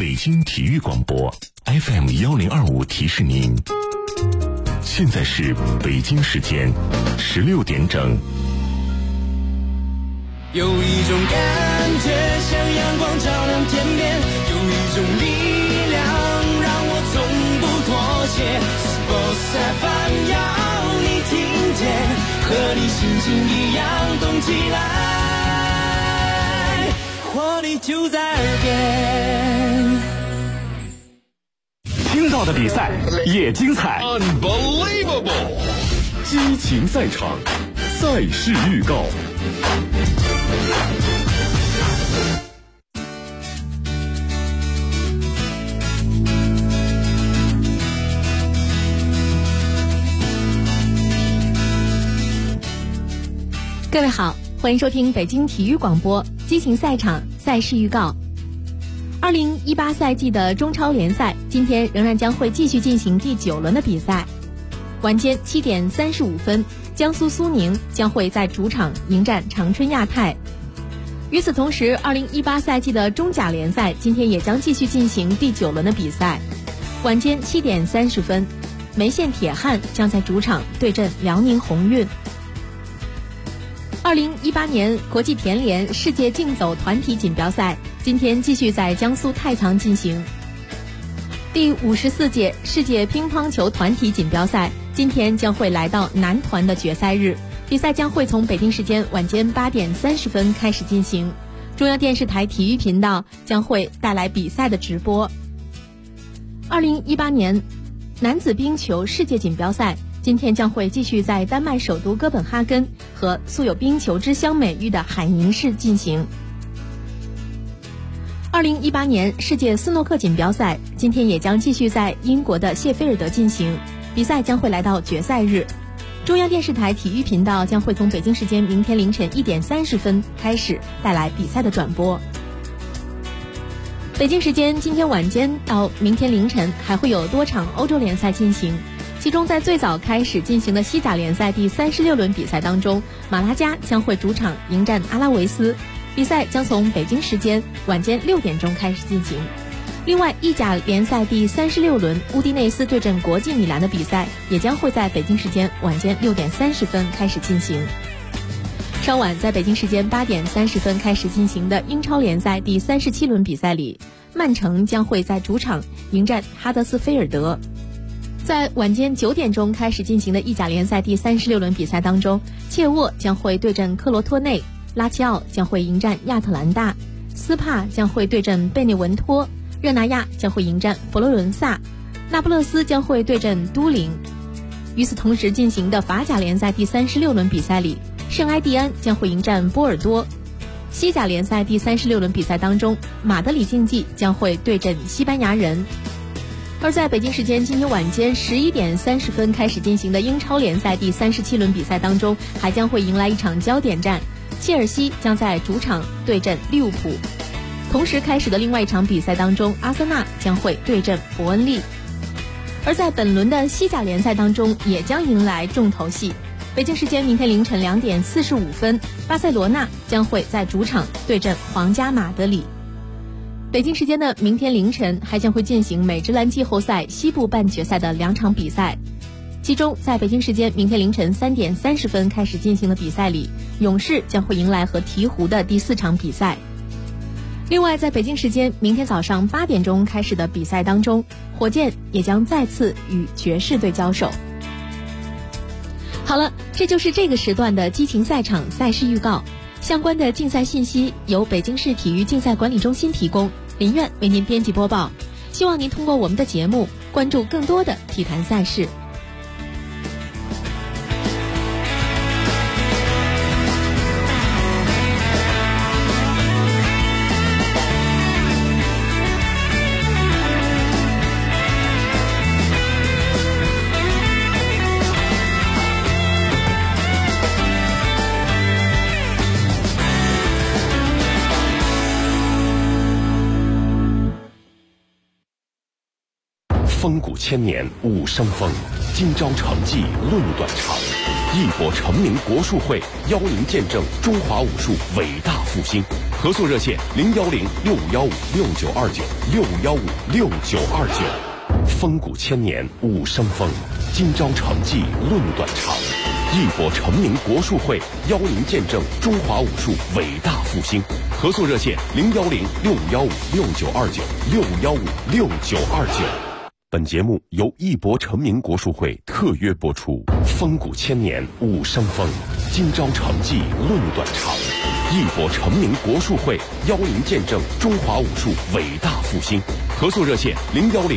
北京体育广播 FM1025提示您，现在是北京时间16点整。 有一种感觉像阳光照亮天边，有一种力量让我从不妥协。Sports FM 要你听见，和你心情一样动起来，活力就在耳边。 听到的比赛也精彩 Unbelievable 激情赛场，赛事预告。 各位好，欢迎收听北京体育广播激情赛场赛事预告。2018赛季的中超联赛今天仍然将会继续进行第9轮的比赛。晚间7点35分，江苏苏宁将会在主场迎战长春亚泰。与此同时，2018赛季的中甲联赛今天也将继续进行第9轮的比赛。晚间7点30分，梅县铁汉将在主场对阵辽宁宏运。2018年国际田联世界竞走团体锦标赛今天继续在江苏太仓进行。第54届世界乒乓球团体锦标赛今天将会来到男团的决赛日，比赛将会从北京时间晚间8点30分开始进行。中央电视台体育频道将会带来比赛的直播。2018年男子冰球世界锦标赛今天将会继续在丹麦首都哥本哈根和素有冰球之乡美誉的海宁市进行。2018年世界斯诺克锦标赛今天也将继续在英国的谢菲尔德进行，比赛将会来到决赛日。中央电视台体育频道将会从北京时间明天凌晨1点30分开始带来比赛的转播。北京时间今天晚间到明天凌晨还会有多场欧洲联赛进行，其中在最早开始进行的西甲联赛第36轮比赛当中，马拉加将会主场迎战阿拉维斯，比赛将从北京时间晚间6点钟开始进行。另外，意甲联赛第36轮乌迪内斯对阵国际米兰的比赛也将会在北京时间晚间6点30分开始进行。稍晚在北京时间8点30分开始进行的英超联赛第37轮比赛里，曼城将会在主场迎战哈德斯菲尔德。在晚间9点钟开始进行的意甲联赛第36轮比赛当中，切沃将会对阵克罗托内，拉齐奥将会迎战亚特兰大，斯帕将会对阵贝内文托，热那亚将会迎战佛罗伦萨，那不勒斯将会对阵都灵。与此同时进行的法甲联赛第36轮比赛里，圣埃蒂安将会迎战波尔多。西甲联赛第36轮比赛当中，马德里竞技将会对阵西班牙人。而在北京时间今天晚间11点30分开始进行的英超联赛第37轮比赛当中，还将会迎来一场焦点战，切尔西将在主场对阵利物浦。同时开始的另外一场比赛当中，阿森纳将会对阵伯恩利。而在本轮的西甲联赛当中，也将迎来重头戏。北京时间明天凌晨2点45分，巴塞罗那将会在主场对阵皇家马德里。北京时间的明天凌晨还将会进行美职篮季后赛西部半决赛的2场比赛，其中在北京时间明天凌晨3点30分开始进行的比赛里，勇士将会迎来和鹈鹕的第4场比赛。另外，在北京时间明天早上8点钟开始的比赛当中，火箭也将再次与爵士队交手。好了，这就是这个时段的激情赛场赛事预告。相关的竞赛信息由北京市体育竞赛管理中心提供，林苑为您编辑播报。希望您通过我们的节目关注更多的体坛赛事。 风骨千年武生风，今朝成绩论短长。一博成名国术会邀您见证中华武术伟大复兴， 合作热线：010-6515-6929，615-6929。风骨千年武生风，今朝成绩论短长。义博成名国术会邀您见证中华武术伟大复兴。合作热线：010-6515-6929，615-6929。本节目由义博成名国术会特约播出。风骨千年武生风，今朝成绩论短长。义博成名国术会邀您见证中华武术伟大复兴。合作热线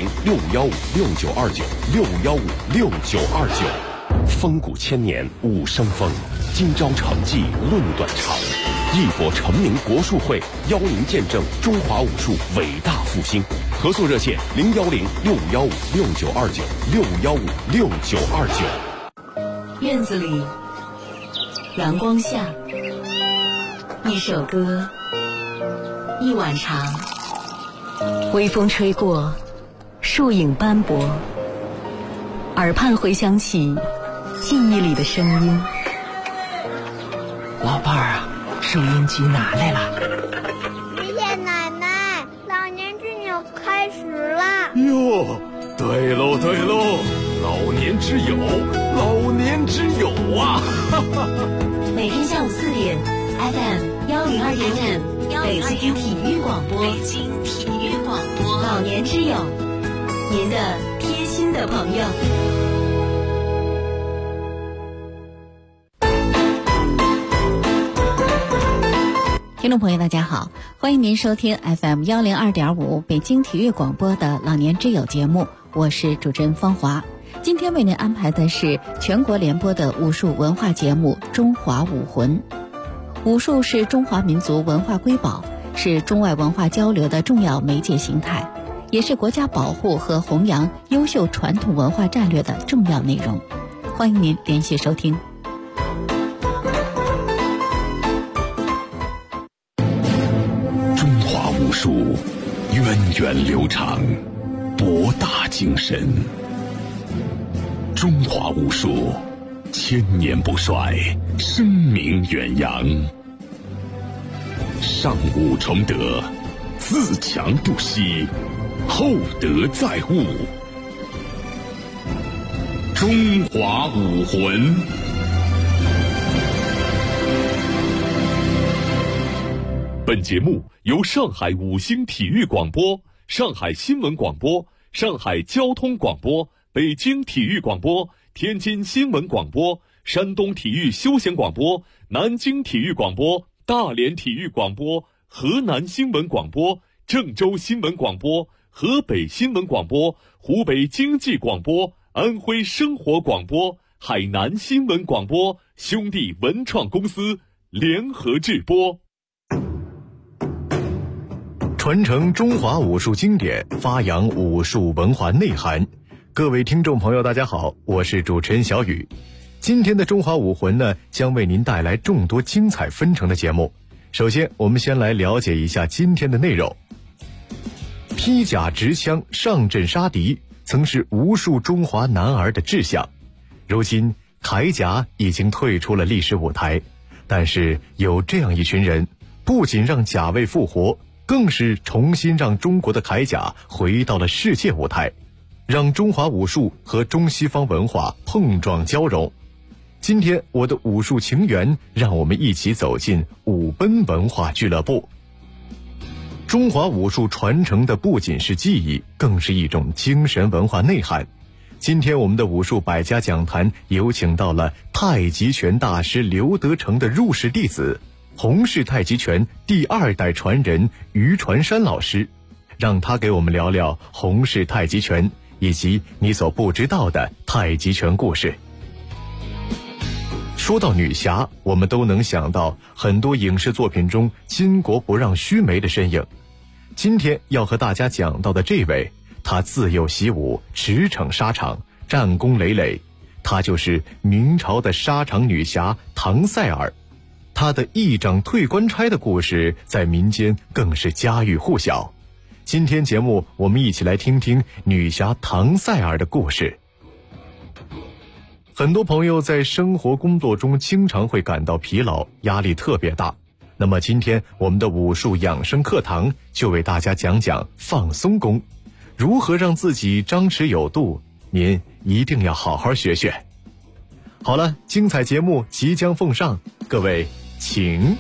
：010-6515-6929，615-6929。风骨千年武生风，今朝成绩论短长。义博成名国术会邀您见证中华武术伟大复兴。合作热线：010-6515-6929，615-6929。 院子里，阳光下，一首歌，一碗茶，微风吹过，树影斑驳，耳畔回响起记忆里的声音。 老伴儿啊，收音机拿来了。 爷爷奶奶，老年之友开始了。 哟，对喽对喽，老年之友，老年之友啊！ 每天下午4点 FM102.5，北京体育广播，老年之友，您的贴心的朋友。 听众朋友大家好，欢迎您收听 FM102.5 北京体育广播的老年之友节目，我是主持人方华。今天为您安排的是全国联播的武术文化节目《中华武魂》。武术是中华民族文化瑰宝，是中外文化交流的重要媒介形态，也是国家保护和弘扬优秀传统文化战略的重要内容。欢迎您连续收听。 中华武术源远流长，博大精深。中华武术千年不衰，声名远扬。上武崇德，自强不息，厚德载物。中华武魂。 本节目由上海五星体育广播、上海新闻广播、上海交通广播、北京体育广播、天津新闻广播、山东体育休闲广播、南京体育广播、大连体育广播、河南新闻广播、郑州新闻广播、河北新闻广播、湖北经济广播、安徽生活广播、海南新闻广播兄弟文创公司联合制播。 传承中华武术经典，发扬武术文化内涵。各位听众朋友大家好，我是主持人小雨。今天的中华武魂呢，将为您带来众多精彩纷呈的节目。首先我们先来了解一下今天的内容。披甲执枪上阵杀敌，曾是无数中华男儿的志向。如今铠甲已经退出了历史舞台，但是有这样一群人，不仅让甲位复活，更是重新让中国的铠甲回到了世界舞台，让中华武术和中西方文化碰撞交融。今天我的武术情缘，让我们一起走进武奔文化俱乐部。中华武术传承的不仅是技艺，更是一种精神文化内涵。今天我们的武术百家讲坛有请到了太极拳大师刘德成的入室弟子，洪氏太极拳第2代传人于传山老师，让他给我们聊聊洪氏太极拳以及你所不知道的太极拳故事。说到女侠，我们都能想到很多影视作品中巾帼不让须眉的身影。今天要和大家讲到的这位，她自幼习武，驰骋沙场，战功累累，她就是明朝的沙场女侠唐赛儿。她的一掌退官差的故事在民间更是家喻户晓。今天节目我们一起来听听女侠唐赛儿的故事。很多朋友在生活工作中经常会感到疲劳，压力特别大。 那么今天我们的武术养生课堂就为大家讲讲放松功，如何让自己张弛有度，您一定要好好学学。好了，精彩节目即将奉上，各位请。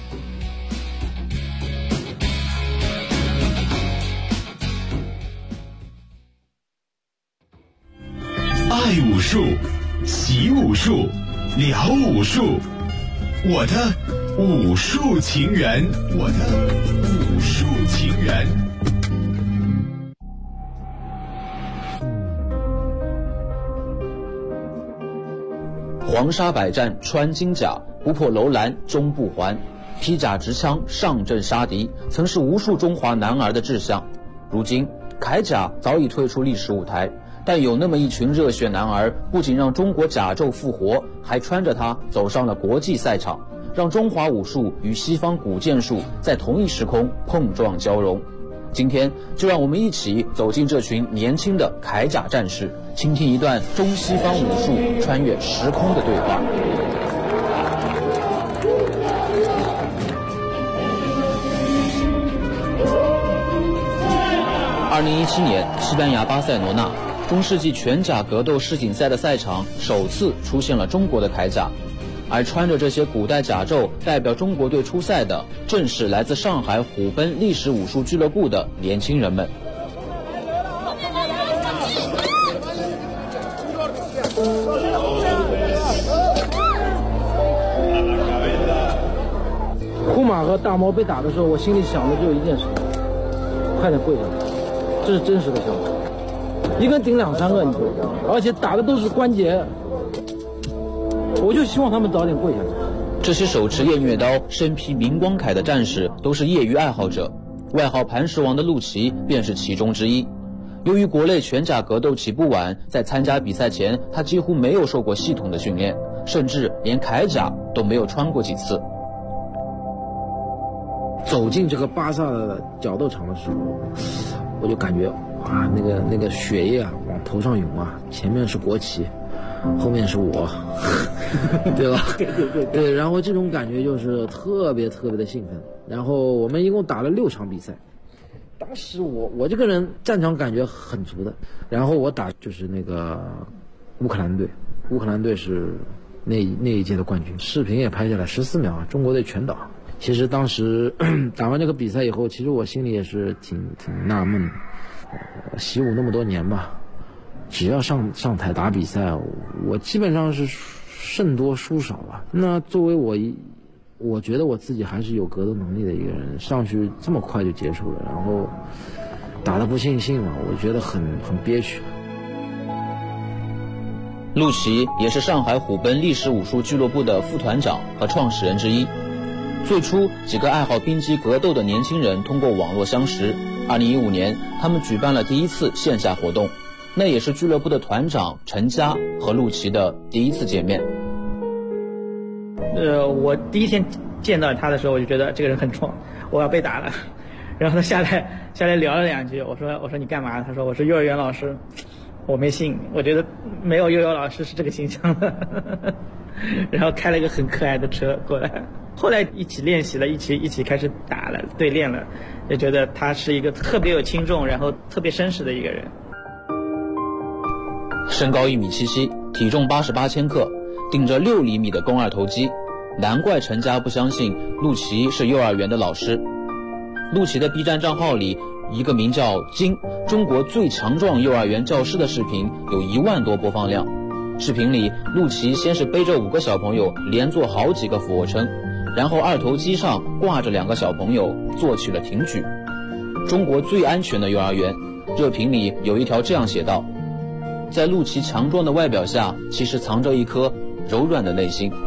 爱武术，习武术，聊武术，我的武术情缘，我的武术情缘。 黄沙百战穿金甲，不破楼兰终不还。披甲执枪上阵杀敌，曾是无数中华男儿的志向。如今铠甲早已退出历史舞台，但有那么一群热血男儿，不仅让中国甲胄复活，还穿着它走上了国际赛场，让中华武术与西方古剑术在同一时空碰撞交融。今天就让我们一起走进这群年轻的铠甲战士，倾听一段中西方武术穿越时空的对话。2017年，西班牙巴塞罗那中世纪拳甲格斗世锦赛的赛场首次出现了中国的铠甲，而穿着这些古代甲胄代表中国队出赛的，正是来自上海虎贲历史武术俱乐部的年轻人们。 呼马和大猫被打的时候，我心里想的只有一件事：快点跪下来。这是真实的想法，一个人顶2、3个，你知道吗？而且打的都是关节，我就希望他们早点跪下来。 这些手持偃月刀、身披明光铠的战士都是业余爱好者，外号磐石王的陆琪便是其中之一。由于国内拳甲格斗起步晚，在参加比赛前，他几乎没有受过系统的训练，甚至连铠甲都没有穿过几次。 走进这个巴萨的角斗场的时候，我就感觉啊，那个血液啊往头上涌啊，前面是国旗，后面是我，对吧？对，然后这种感觉就是特别的兴奋。然后我们一共打了6场比赛，当时我这个人战场感觉很足的。然后我打就是那个乌克兰队，乌克兰队是那一届的冠军，视频也拍下来14秒，中国队全倒。其实当时打完这个比赛以后，其实我心里也是挺纳闷的。习武那么多年吧，只要上台打比赛，我基本上是胜多输少吧。那作为我觉得我自己还是有格斗能力的一个人，上去这么快就结束了，然后打得不尽兴嘛，我觉得很憋屈。 陆琪也是上海虎贲历史武术俱乐部的副团长和创始人之一。最初几个爱好冰击格斗的年轻人通过网络相识，2015年他们举办了第一次线下活动，那也是俱乐部的团长陈佳和陆琪的第一次见面。 我第一天见到他的时候，我就觉得这个人很壮，我要被打了。然后他下来聊了2句，我说你干嘛？他说我是幼儿园老师。我没信，我觉得没有幼儿园老师是这个形象的。然后开了一个很可爱的车过来。后来一起练习了，一起开始打了，对练了，也觉得他是一个特别有轻重，然后特别绅士的一个人。 身高1.77米，体重88千克，顶着6厘米的肱二头肌，难怪陈家不相信陆琪是幼儿园的老师。陆琪的 B 站账号里，一个名叫金中国最强壮幼儿园教师的视频有1万多播放量。视频里，陆琪先是背着5个小朋友连做好几个俯卧撑，然后二头肌上挂着2个小朋友做起了挺举。中国最安全的幼儿园，热评里有一条这样写道：在陆琪强壮的外表下，其实藏着一颗柔软的内心。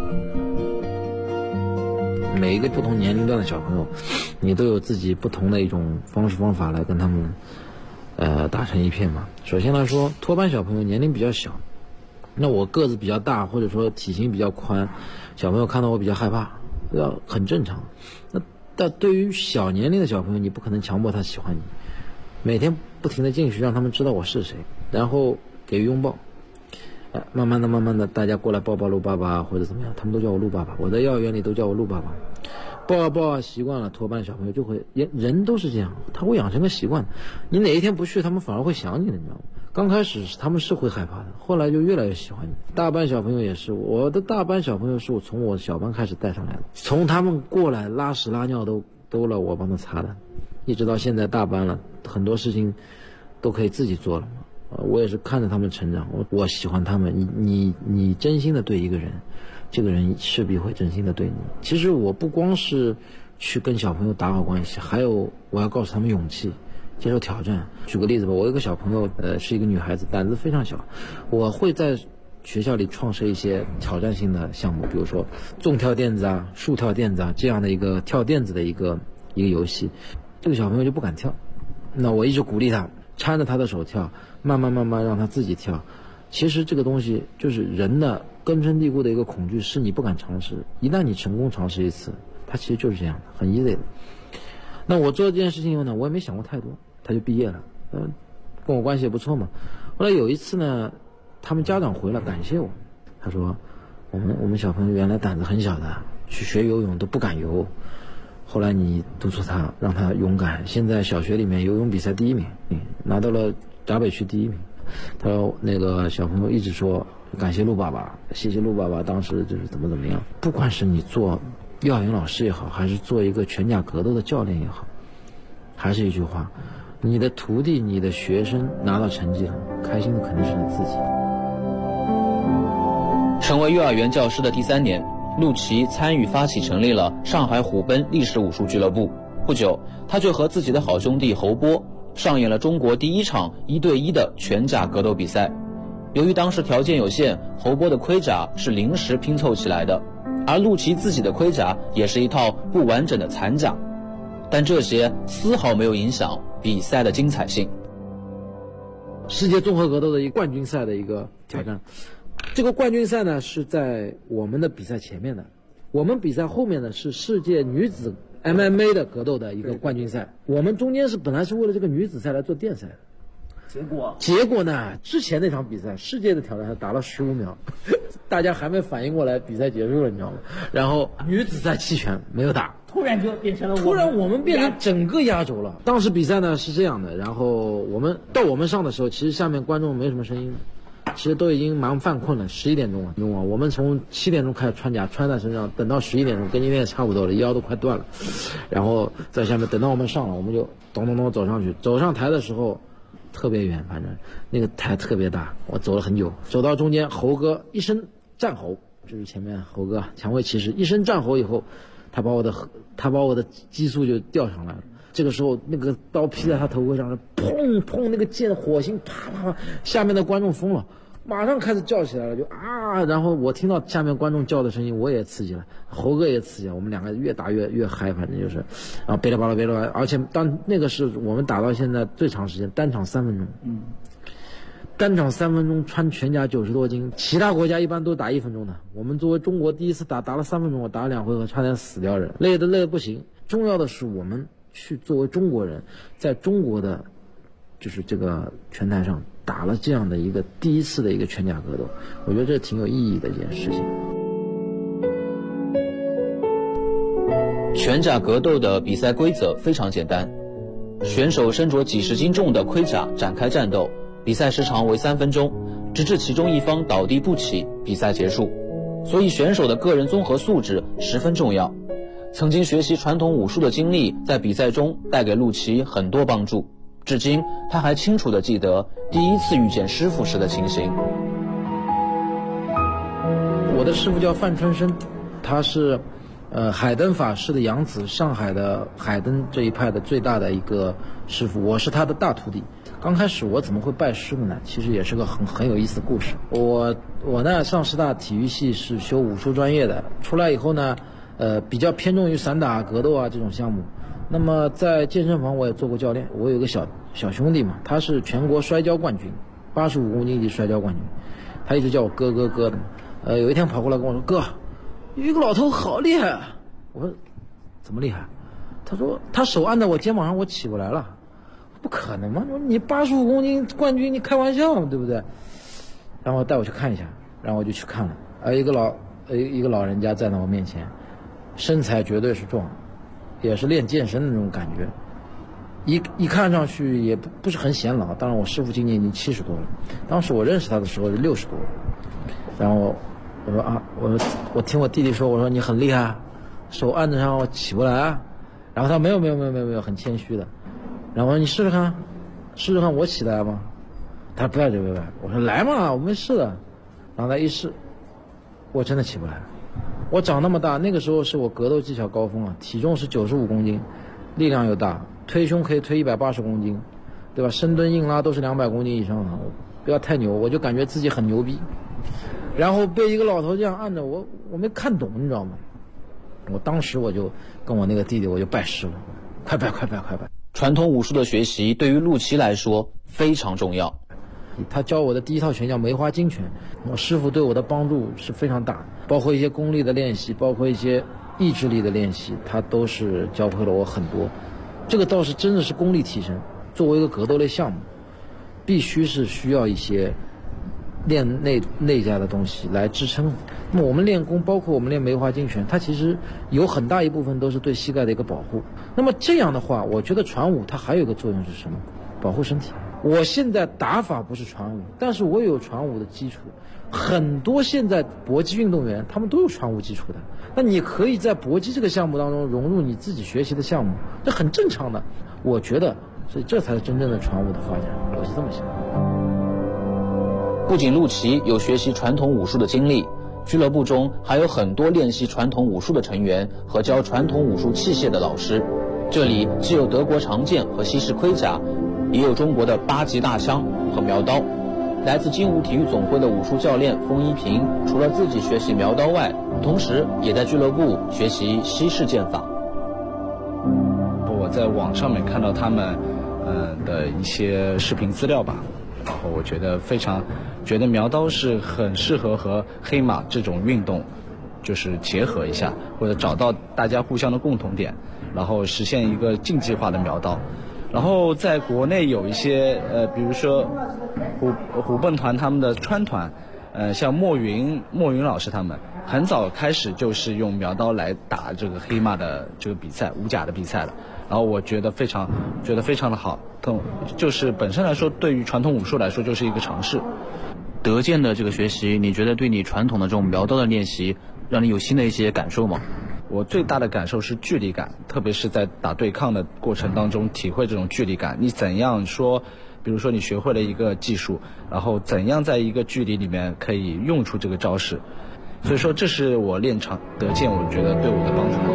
每一个不同年龄段的小朋友，你都有自己不同的一种方式方法来跟他们打成一片嘛。首先来说，托班小朋友年龄比较小，那我个子比较大，或者说体型比较宽，小朋友看到我比较害怕，很正常。那但对于小年龄的小朋友，你不可能强迫他喜欢你，每天不停的进去，让他们知道我是谁，然后给予拥抱。慢慢的，大家过来抱陆爸爸或者怎么样，他们都叫我陆爸爸。我在幼儿园里都叫我陆爸爸。 抱习惯了，托班小朋友就会，人都是这样，他会养成个习惯。你哪一天不去，他们反而会想你的，你知道吗？刚开始他们是会害怕的，后来就越来越喜欢你。大班小朋友也是，我的大班小朋友是我从我小班开始带上来的，从他们过来拉屎拉尿都了我帮他擦的，一直到现在大班了，很多事情都可以自己做了嘛。我也是看着他们成长，我喜欢他们。你真心的对一个人，这个人势必会真心的对你。其实我不光是去跟小朋友打好关系，还有我要告诉他们勇气，接受挑战。举个例子吧，我有个小朋友，是一个女孩子，胆子非常小，我会在学校里创设一些挑战性的项目，比如说纵跳垫子啊、竖跳垫子啊这样的一个跳垫子的一个游戏。这个小朋友就不敢跳，那我一直鼓励他，搀着他的手跳，慢慢让他自己跳。其实这个东西就是人的根深蒂固的一个恐惧，是你不敢尝试。一旦你成功尝试一次，它其实就是这样的，很 easy 的。那我做这件事情以后呢，我也没想过太多，他就毕业了，跟我关系也不错嘛。后来有一次呢，他们家长回来感谢我，他说我们小朋友原来胆子很小的，去学游泳都不敢游，后来你督促他，让他勇敢，现在小学里面游泳比赛第1名，拿到了闸北区第1名。他说那个小朋友一直说感谢陆爸爸，谢谢陆爸爸，当时就是怎么样。不管是你做幼儿园老师也好，还是做一个全甲格斗的教练也好，还是一句话，你的徒弟、你的学生拿到成绩了，开心的肯定是你自己。 成为幼儿园教师的第3年，陆琪参与发起成立了上海虎贲历史武术俱乐部。不久，他就和自己的好兄弟侯波上演了中国第1场1对1的全甲格斗比赛。由于当时条件有限，侯波的盔甲是临时拼凑起来的，而陆琪自己的盔甲也是一套不完整的残甲。但这些丝毫没有影响比赛的精彩性。 世界综合格斗的一个冠军赛的一个挑战，这个冠军赛呢是在我们的比赛前面的，我们比赛后面呢是世界女子 MMA 的格斗的一个冠军赛，我们中间本来是为了这个女子赛来做垫赛的。结果呢，之前那场比赛世界的挑战赛打了15秒，大家还没反应过来比赛结束了，你知道吗？然后女子赛弃权没有打， 突然就变成了突然我们变成整个压轴了。当时比赛呢是这样的，然后我们上的时候，其实下面观众没什么声音，其实都已经蛮犯困了，11点钟了。我们从7点钟开始穿甲，穿在身上，等到11点钟，跟今天也差不多了，腰都快断了。然后在下面等到我们上了，我们就咚咚咚走上去，走上台的时候特别远，反正那个台特别大，我走了很久，走到中间，侯哥一声战吼，就是前面侯哥蔷薇骑士一声战吼以后，他把我的激素就调上来了。这个时候那个刀劈在他头盔上，砰砰，那个剑火星啪啪啪，下面的观众疯了，马上开始叫起来了，就啊！然后我听到下面观众叫的声音，我也刺激了，侯哥也刺激了，我们两个越打越嗨，反正就是，然后贝拉巴拉，而且那个是我们打到现在最长时间，单场3分钟，单场3分钟，穿全甲90多斤，其他国家一般都打1分钟的，我们作为中国第一次打了3分钟，我打了2回合，差点死掉人，累得不行。重要的是我们去作为中国人，在中国的就是这个拳台上打了这样的一个第一次的一个全甲格斗，我觉得这挺有意义的一件事情。 全甲格斗的比赛规则非常简单，选手身着几十斤重的盔甲展开战斗，比赛时长为3分钟，直至其中一方倒地不起，比赛结束。所以选手的个人综合素质十分重要。曾经学习传统武术的经历，在比赛中带给陆琪很多帮助。至今他还清楚地记得第一次遇见师傅时的情形。 我的师傅叫范春生，他是海灯法师的养子，上海的海灯这一派的最大的一个师傅，我是他的大徒弟。刚开始我怎么会拜师傅呢？其实也是个很有意思的故事。我呢上师大体育系是修武术专业的，出来以后呢比较偏重于散打格斗啊这种项目。那么在健身房我也做过教练，我有个小兄弟嘛，他是全国摔跤冠军，85公斤级摔跤冠军，他一直叫我哥的嘛。有一天跑过来跟我说，哥，有一个老头好厉害啊。我说怎么厉害？他说他手按在我肩膀上，我起不来了。不可能吗？你85公斤冠军，你开玩笑嘛，对不对？然后带我去看一下，然后我就去看了，一个老人家站在我面前，身材绝对是壮， 也是练健身的那种感觉，一看上去也不是很显老。当然我师傅今年已经70多了，当时我认识他的时候是60多。然后我说啊，我听我弟弟说，我说你很厉害，手按得上我起不来啊。然后他没有，很谦虚的。然后我说你试试看我起来吗？他说不要这个，我说来嘛，我没事的。然后他一试，我真的起不来。我长那么大，那个时候是我格斗技巧高峰啊，体重是95公斤，力量又大，推胸可以推180公斤，对吧？深蹲硬拉都是200公斤以上的，不要太牛，我就感觉自己很牛逼。然后被一个老头这样按着我没看懂，你知道吗？我当时我就跟我那个弟弟我就拜师了，快拜！ 传统武术的学习对于陆琪来说非常重要。 他教我的第一套拳叫梅花金拳，我师傅对我的帮助是非常大的，包括一些功力的练习，包括一些意志力的练习，他都是教会了我很多。这个倒是真的是功力提升。作为一个格斗类项目，必须是需要一些练内在的东西来支撑。那么我们练功，包括我们练梅花金拳，它其实有很大一部分都是对膝盖的一个保护。那么这样的话，我觉得传武它还有一个作用是什么？保护身体。我现在打法不是传武，但是我有传武的基础。很多现在搏击运动员他们都有传武基础的，那你可以在搏击这个项目当中融入你自己学习的项目，这很正常的。我觉得，所以这才是真正的传武的发展，我是这么想的。 不仅陆琪有学习传统武术的经历，俱乐部中还有很多练习传统武术的成员和教传统武术器械的老师。这里既有德国长剑和西式盔甲，也有中国的8级大枪和苗刀。来自精武体育总会的武术教练封一平，除了自己学习苗刀外，同时也在俱乐部学习西式剑法。 我在网上面看到他们的一些视频资料吧，然后我觉得苗刀是很适合和黑马这种运动就是结合一下，或者找到大家互相的共同点，然后实现一个竞技化的苗刀。然后在国内有一些比如说虎贲团他们的川团，像莫云老师他们很早开始就是用苗刀来打这个黑马的这个比赛，武甲的比赛了。然后我觉得非常的好，就是本身来说对于传统武术来说就是一个尝试。 德剑的这个学习，你觉得对你传统的这种苗刀的练习让你有新的一些感受吗？ 我最大的感受是距离感，特别是在打对抗的过程当中体会这种距离感。你怎样说，比如说你学会了一个技术，然后怎样在一个距离里面可以用出这个招式，所以说这是我练德剑我觉得对我的帮助很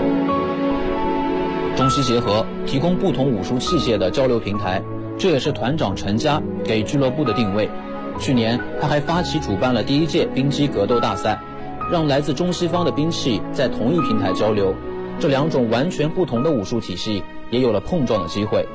大。中西结合，提供不同武术器械的交流平台，这也是团长陈佳给俱乐部的定位。去年他还发起主办了第1届冰击格斗大赛，让来自中西方的兵器在同一平台交流，这2种完全不同的武术体系也有了碰撞的机会。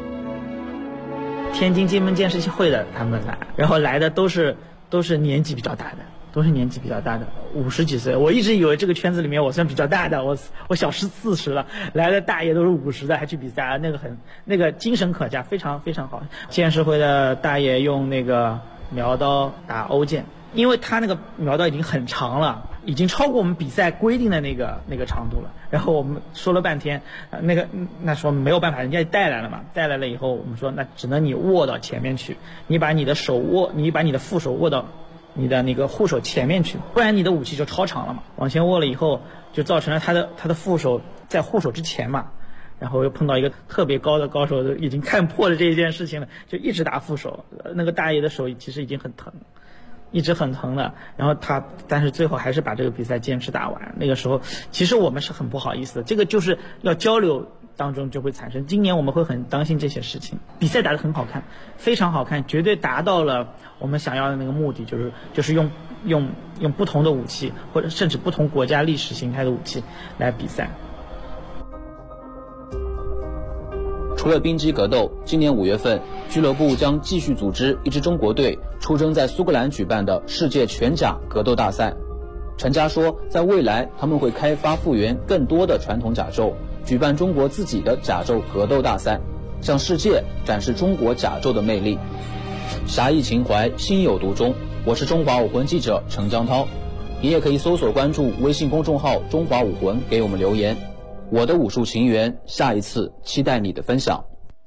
天津金门剑士协会的他们来，然后来的都是年纪比较大的，50几岁。我一直以为这个圈子里面我算比较大的，我小40了，来的大爷都是50的还去比赛，那个精神可嘉，非常非常好。剑士会的大爷用那个苗刀打欧剑，因为他那个苗刀已经很长了，已经超过我们比赛规定的那个长度了。然后我们说了半天，那说没有办法，人家带来了嘛，带来了以后我们说那只能你握到前面去，你把你的副手握到你的那个护手前面去，不然你的武器就超长了嘛。往前握了以后，就造成了他的副手在护手之前嘛。然后又碰到一个特别高的高手，已经看破了这一件事情了，就一直打副手。那个大爷的手其实已经很疼，一直很疼了。然后但是最后还是把这个比赛坚持打完。那个时候其实我们是很不好意思的，这个就是要交流当中就会产生。今年我们会很当心这些事情。比赛打得很好看，非常好看，绝对达到了我们想要的那个目的，就是用不同的武器，或者甚至不同国家历史形态的武器来比赛。 除了冰击格斗，今年5月份，俱乐部将继续组织一支中国队出征在苏格兰举办的世界全甲格斗大赛。陈佳说，在未来他们会开发复原更多的传统甲胄，举办中国自己的甲胄格斗大赛，向世界展示中国甲胄的魅力。侠义情怀，心有独钟。我是中华武魂记者程江涛，你也可以搜索关注微信公众号中华武魂，给我们留言。 我的武术情缘，下一次期待你的分享。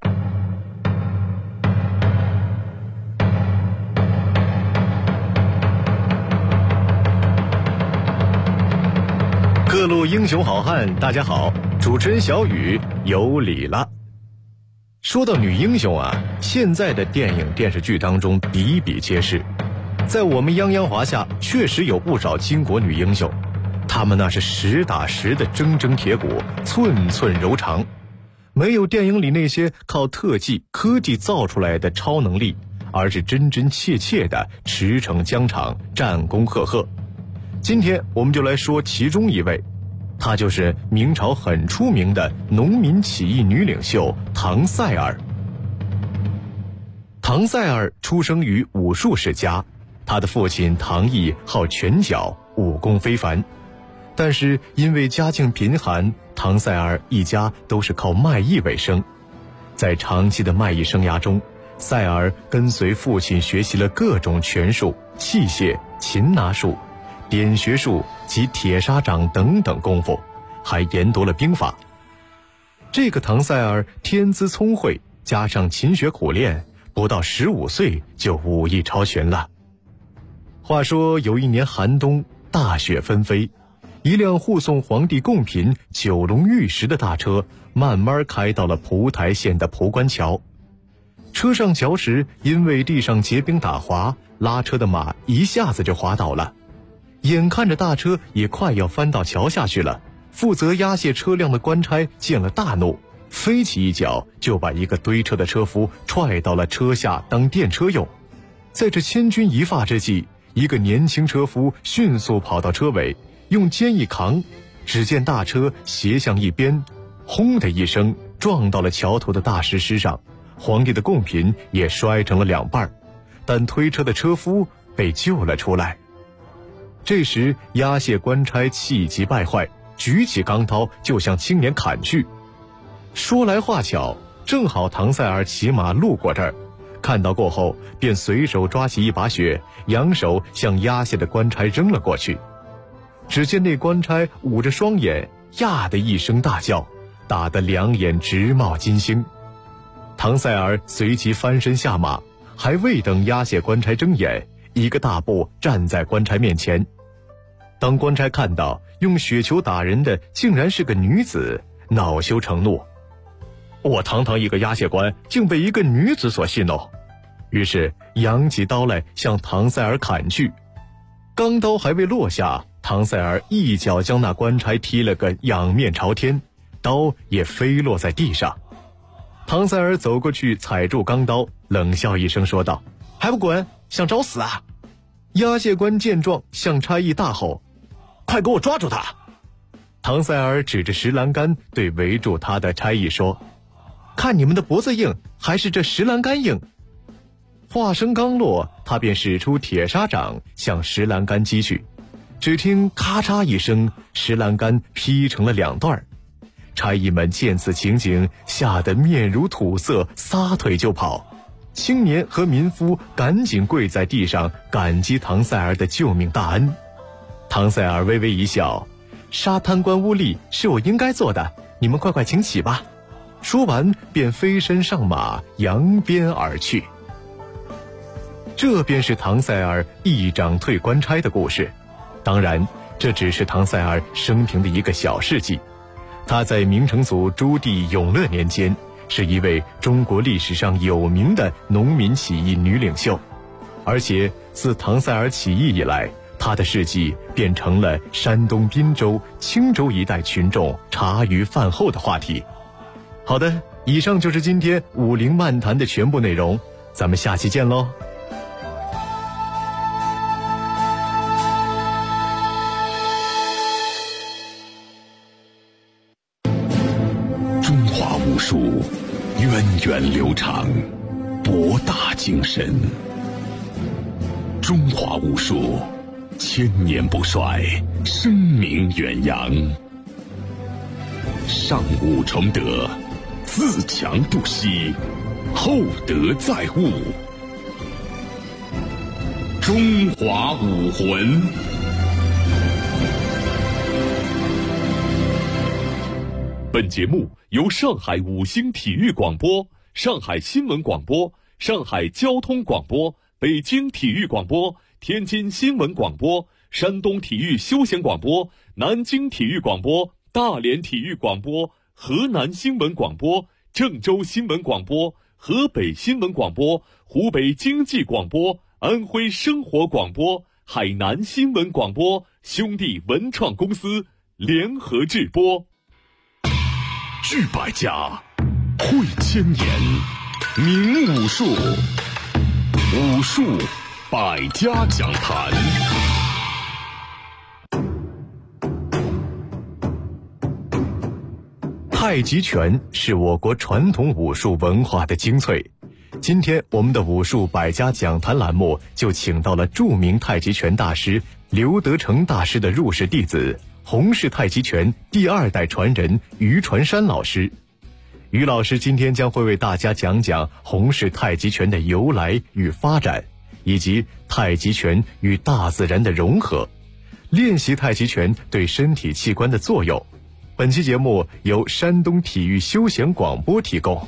各路英雄好汉，大家好，主持人小雨有礼了。说到女英雄啊，现在的电影电视剧当中比比皆是，在我们泱泱华夏确实有不少巾帼女英雄，她们那是实打实的铮铮铁骨，寸寸柔肠，没有电影里那些靠特技科技造出来的超能力，而是真真切切的驰骋疆场，战功赫赫。今天我们就来说其中一位，她就是明朝很出名的农民起义女领袖唐赛儿。唐赛儿出生于武术世家，她的父亲唐毅好拳脚，武功非凡，但是因为家境贫寒，唐赛儿一家都是靠卖艺为生。在长期的卖艺生涯中，赛儿跟随父亲学习了各种拳术、器械、擒拿术、点穴术及铁砂掌等等功夫，还研读了兵法。这个唐赛儿天资聪慧，加上勤学苦练，不到15岁就武艺超群了。话说有一年寒冬，大雪纷飞，一辆护送皇帝贡品九龙玉石的大车慢慢开到了蒲台县的蒲关桥。车上桥时，因为地上结冰打滑，拉车的马一下子就滑倒了。眼看着大车也快要翻到桥下去了，负责押解车辆的官差见了大怒，飞起一脚就把一个堆车的车夫踹到了车下当电车用。在这千钧一发之际，一个年轻车夫迅速跑到车尾，用肩一扛，只见大车斜向一边，轰的一声撞到了桥头的大石狮上，皇帝的贡品也摔成了2半，但推车的车夫被救了出来。这时押解官差气急败坏，举起钢刀就向青年砍去。说来话巧，正好唐赛儿骑马路过这儿，看到过后便随手抓起一把雪，扬手向押解的官差扔了过去。只见那官差捂着双眼，呀的一声大叫，打得两眼直冒金星。唐赛儿随即翻身下马，还未等押解官差睁眼，一个大步站在官差面前。当官差看到用雪球打人的竟然是个女子，恼羞成怒，我堂堂一个押解官，竟被一个女子所戏弄。于是扬起刀来向唐赛儿砍去。钢刀还未落下，唐赛儿一脚将那官差踢了个仰面朝天，刀也飞落在地上。唐赛儿走过去踩住钢刀，冷笑一声说道：还不滚，想找死啊！押解官见状向差役大吼：快给我抓住他！唐赛儿指着石栏杆对围住他的差役说：看你们的脖子硬，还是这石栏杆硬？话声刚落，他便使出铁砂掌向石栏杆击去，只听咔嚓一声，石栏杆劈成了2段。差役们见此情景，吓得面如土色，撒腿就跑。青年和民夫赶紧跪在地上感激唐赛儿的救命大恩。唐赛儿微微一笑：杀贪官污吏是我应该做的，你们快快请起吧。说完便飞身上马，扬鞭而去。这便是唐赛儿一掌退官差的故事。当然，这只是唐赛儿生平的一个小事迹。她在明成祖朱棣永乐年间，是一位中国历史上有名的农民起义女领袖，而且自唐赛儿起义以来，她的事迹便成了山东滨州、青州一带群众茶余饭后的话题。好的，以上就是今天武林漫谈的全部内容，咱们下期见喽。 中华武术源远流长，博大精深。中华武术千年不衰，声名远扬。上武崇德，自强不息，厚德载物。中华武魂。 本节目由上海五星体育广播、上海新闻广播、上海交通广播、北京体育广播、天津新闻广播、山东体育休闲广播、南京体育广播、大连体育广播、河南新闻广播、郑州新闻广播、河北新闻广播、湖北经济广播、安徽生活广播、海南新闻广播兄弟文创公司联合制播。 聚百家，汇千言，名武术，武术百家讲坛。 太极拳是我国传统武术文化的精粹。今天我们的武术百家讲坛栏目就请到了著名太极拳大师刘德成大师的入室弟子，洪氏太极拳第2代传人于传山老师。于老师今天将会为大家讲讲洪氏太极拳的由来与发展，以及太极拳与大自然的融合，练习太极拳对身体器官的作用。本期节目由山东体育休闲广播提供。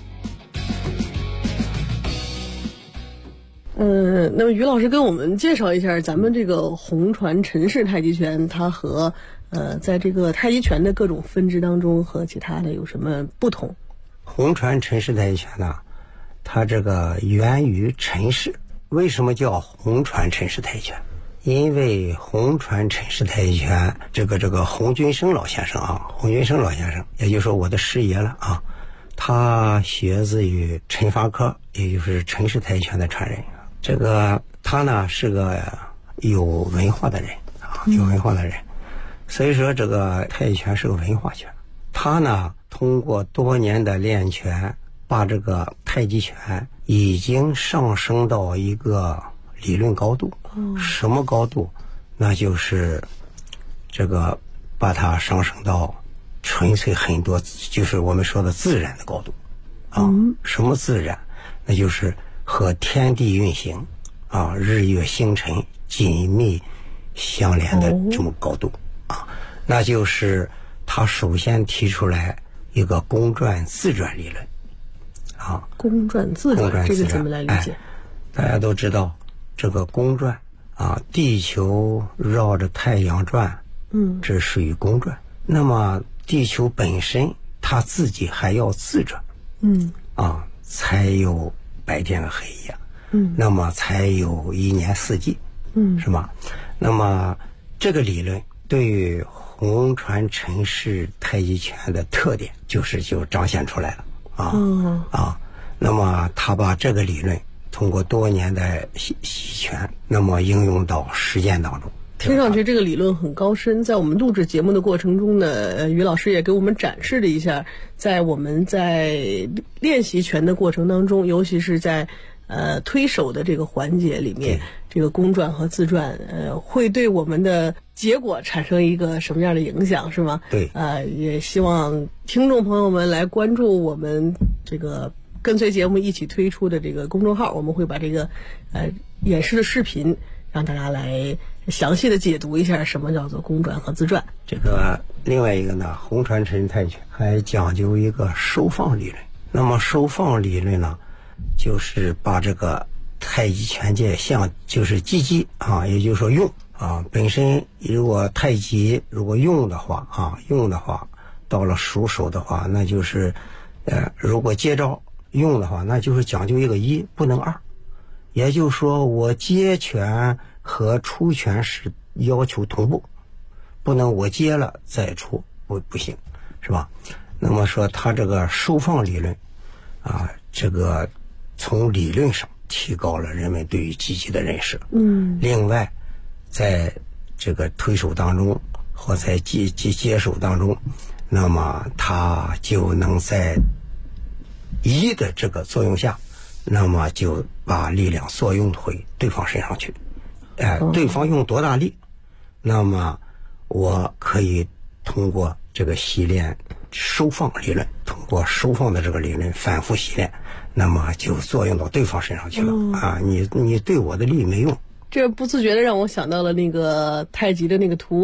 那么于老师跟我们介绍一下咱们这个洪传陈氏太极拳，它和在这个太极拳的各种分支当中和其他的有什么不同？ 洪传陈氏太极拳呢，它这个源于陈氏。为什么叫洪传陈氏太极拳？因为洪传陈氏太极拳，这个洪君生老先生啊，洪君生老先生，也就是说我的师爷了啊，他学自于陈发科，也就是陈氏太极拳的传人。这个他呢是个有文化的人啊，有文化的人，所以说这个太极拳是个文化拳。他呢通过多年的练拳，把这个太极拳已经上升到一个理论高度。什么高度？那就是这个把它上升到纯粹很多，就是我们说的自然的高度啊。什么自然？那就是和天地运行啊、日月星辰紧密相连的这么高度啊。那就是他首先提出来一个公转自转理论啊。 公转自转，这个怎么来理解？ 大家都知道这个公转啊，地球绕着太阳转，这属于公转。那么地球本身它自己还要自转，才有白天和黑夜，那么才有一年四季，是吧？那么这个理论对于洪传陈氏太极拳的特点就彰显出来了啊。那么他把这个理论通过多年的习拳，那么应用到实践当中。 听上去这个理论很高深，在我们录制节目的过程中呢，于老师也给我们展示了一下，在我们在练习拳的过程当中，尤其是在推手的这个环节里面，这个公转和自转会对我们的结果产生一个什么样的影响，是吗？ 对。 也希望听众朋友们来关注我们这个跟随节目一起推出的这个公众号，我们会把这个演示的视频让大家来详细的解读一下什么叫做公转和自转。 这个另外一个呢，洪传陈氏太极拳还讲究一个收放理论。那么收放理论呢，就是把这个太极拳界就是击击啊，也就是说用啊，本身如果太极如果用的话，到了熟手的话，那就是如果接招用的话，那就是讲究一个一，不能二。也就是说我接拳和出拳是要求同步，不能我接了再出，不行，是吧？那么说他这个收放理论啊，这个从理论上提高了人们对于击击的认识。另外在这个推手当中或在接手当中，那么他就能在一的这个作用下，那么就把力量作用回对方身上去。对方用多大力，那么我可以通过这个习练收放理论，通过收放的这个理论反复习练，那么就作用到对方身上去了啊！你对我的力没用。 这不自觉的让我想到了那个太极的那个图，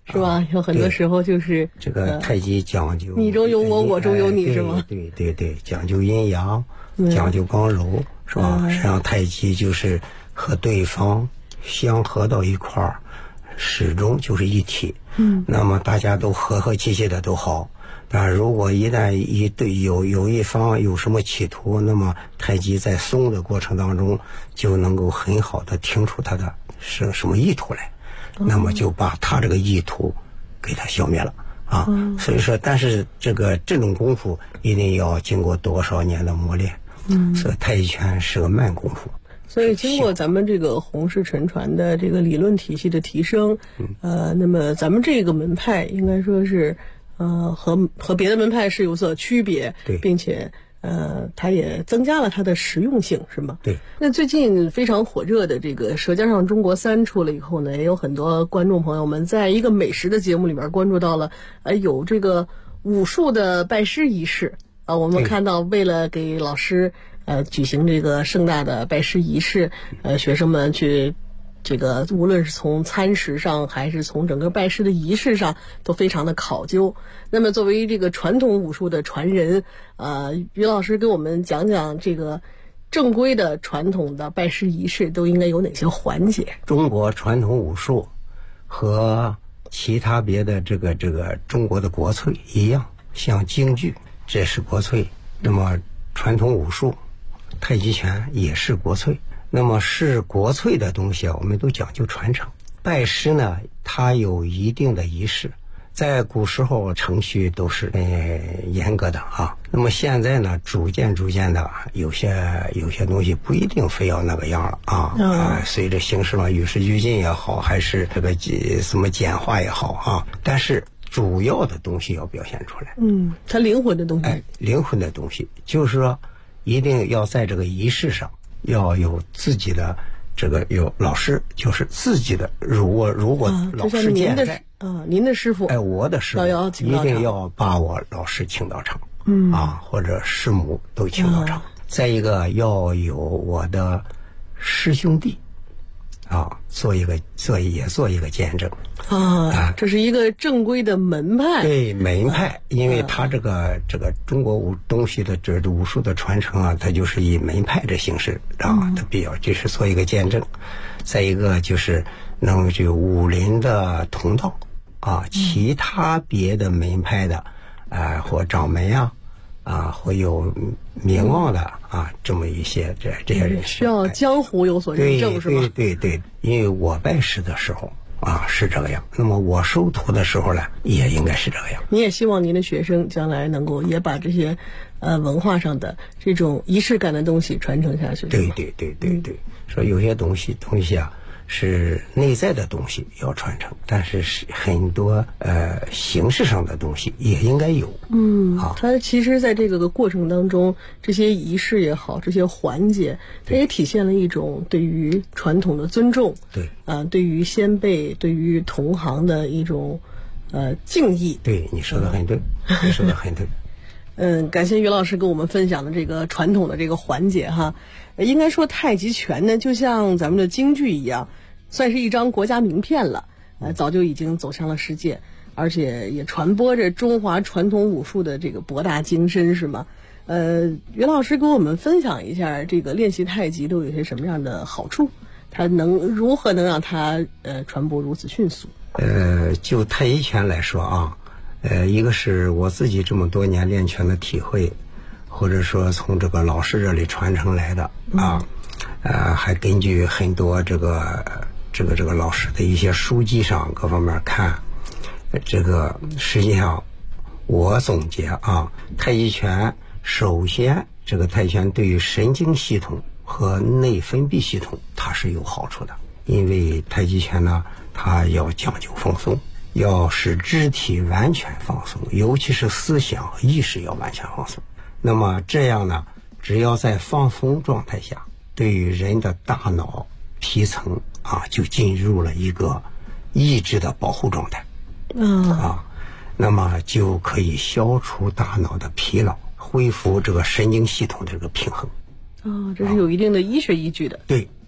是吧？有很多时候就是这个太极讲究你中有我，我中有你，是吗？ 对，讲究阴阳，讲究刚柔，是吧？实际上太极就是和对方相合到一块儿，始终就是一体。那么大家都和和气气的都好。但如果一旦有一方有什么企图，那么太极在松的过程当中就能够很好的听出他的是什么意图来，那么就把他这个意图给他消灭了啊。所以说，但是这种功夫一定要经过多少年的磨练，所以太极拳是个慢功夫。 所以经过咱们这个洪氏沉传的这个理论体系的提升，那么咱们这个门派应该说是和别的门派是有所区别，并且它也增加了它的实用性，是吗？ 对。 那最近非常火热的这个《舌尖上中国3》出了以后呢，也有很多观众朋友们在一个美食的节目里面关注到了，有这个武术的拜师仪式啊。我们看到为了给老师举行这个盛大的拜师仪式，学生们去。这个无论是从餐食上还是从整个拜师的仪式上都非常的考究。那么作为这个传统武术的传人，于老师给我们讲讲这个正规的传统的拜师仪式都应该有哪些环节？ 中国传统武术和其他别的这个中国的国粹一样，像京剧这是国粹，那么传统武术太极拳也是国粹。那么是国粹的东西啊，我们都讲究传承。拜师呢，它有一定的仪式，在古时候程序都是严格的啊。那么现在呢，逐渐的，有些东西不一定非要那个样了啊。随着形势嘛，与时俱进也好，还是这个什么简化也好啊，但是主要的东西要表现出来。 它灵魂的东西。 灵魂的东西，就是说一定要在这个仪式上。要有自己的有老师，就是自己的。如果老师健在， 您的师傅， 我的师傅一定要把我老师请到场，或者师母都请到场。再一个要有我的师兄弟，做一个见证这是一个正规的门派。 对门派，因为他这个中国东西的武术的传承啊，它就是以门派的形式它比较就是做一个见证。再一个就是能就武林的同道其他别的门派的或掌门会有名望的这么一些这些人需要江湖有所认证，是吧？ 对，因为我拜师的时候是这个样，那么我收徒的时候呢，也应该是这个样。 你也希望您的学生将来能够也把这些文化上的这种仪式感的东西传承下去。 对，说有些东西是内在的东西要传承，但是很多形式上的东西也应该有。 它其实在这个过程当中，这些仪式也好，这些环节，它也体现了一种对于传统的尊重。 对， 对于先辈、对于同行的一种敬意。 对，你说的很对，你说的很对。 感谢于老师跟我们分享的这个传统的这个环节哈。应该说太极拳呢，就像咱们的京剧一样，算是一张国家名片了。早就已经走向了世界，而且也传播着中华传统武术的这个博大精深，是吗？于老师给我们分享一下这个练习太极都有些什么样的好处，它如何能让它传播如此迅速？ 就太极拳来说一个是我自己这么多年练拳的体会，或者说从这个老师这里传承来的还根据很多这个老师的一些书籍上各方面看，实际上我总结太极拳首先这个太极拳对于神经系统和内分泌系统它是有好处的，因为太极拳呢它要讲究放松，要使肢体完全放松，尤其是思想和意识要完全放松。那么这样呢，只要在放松状态下，对于人的大脑皮层就进入了一个意志的保护状态那么就可以消除大脑的疲劳，恢复这个神经系统的这个平衡这是有一定的医学依据的。 对，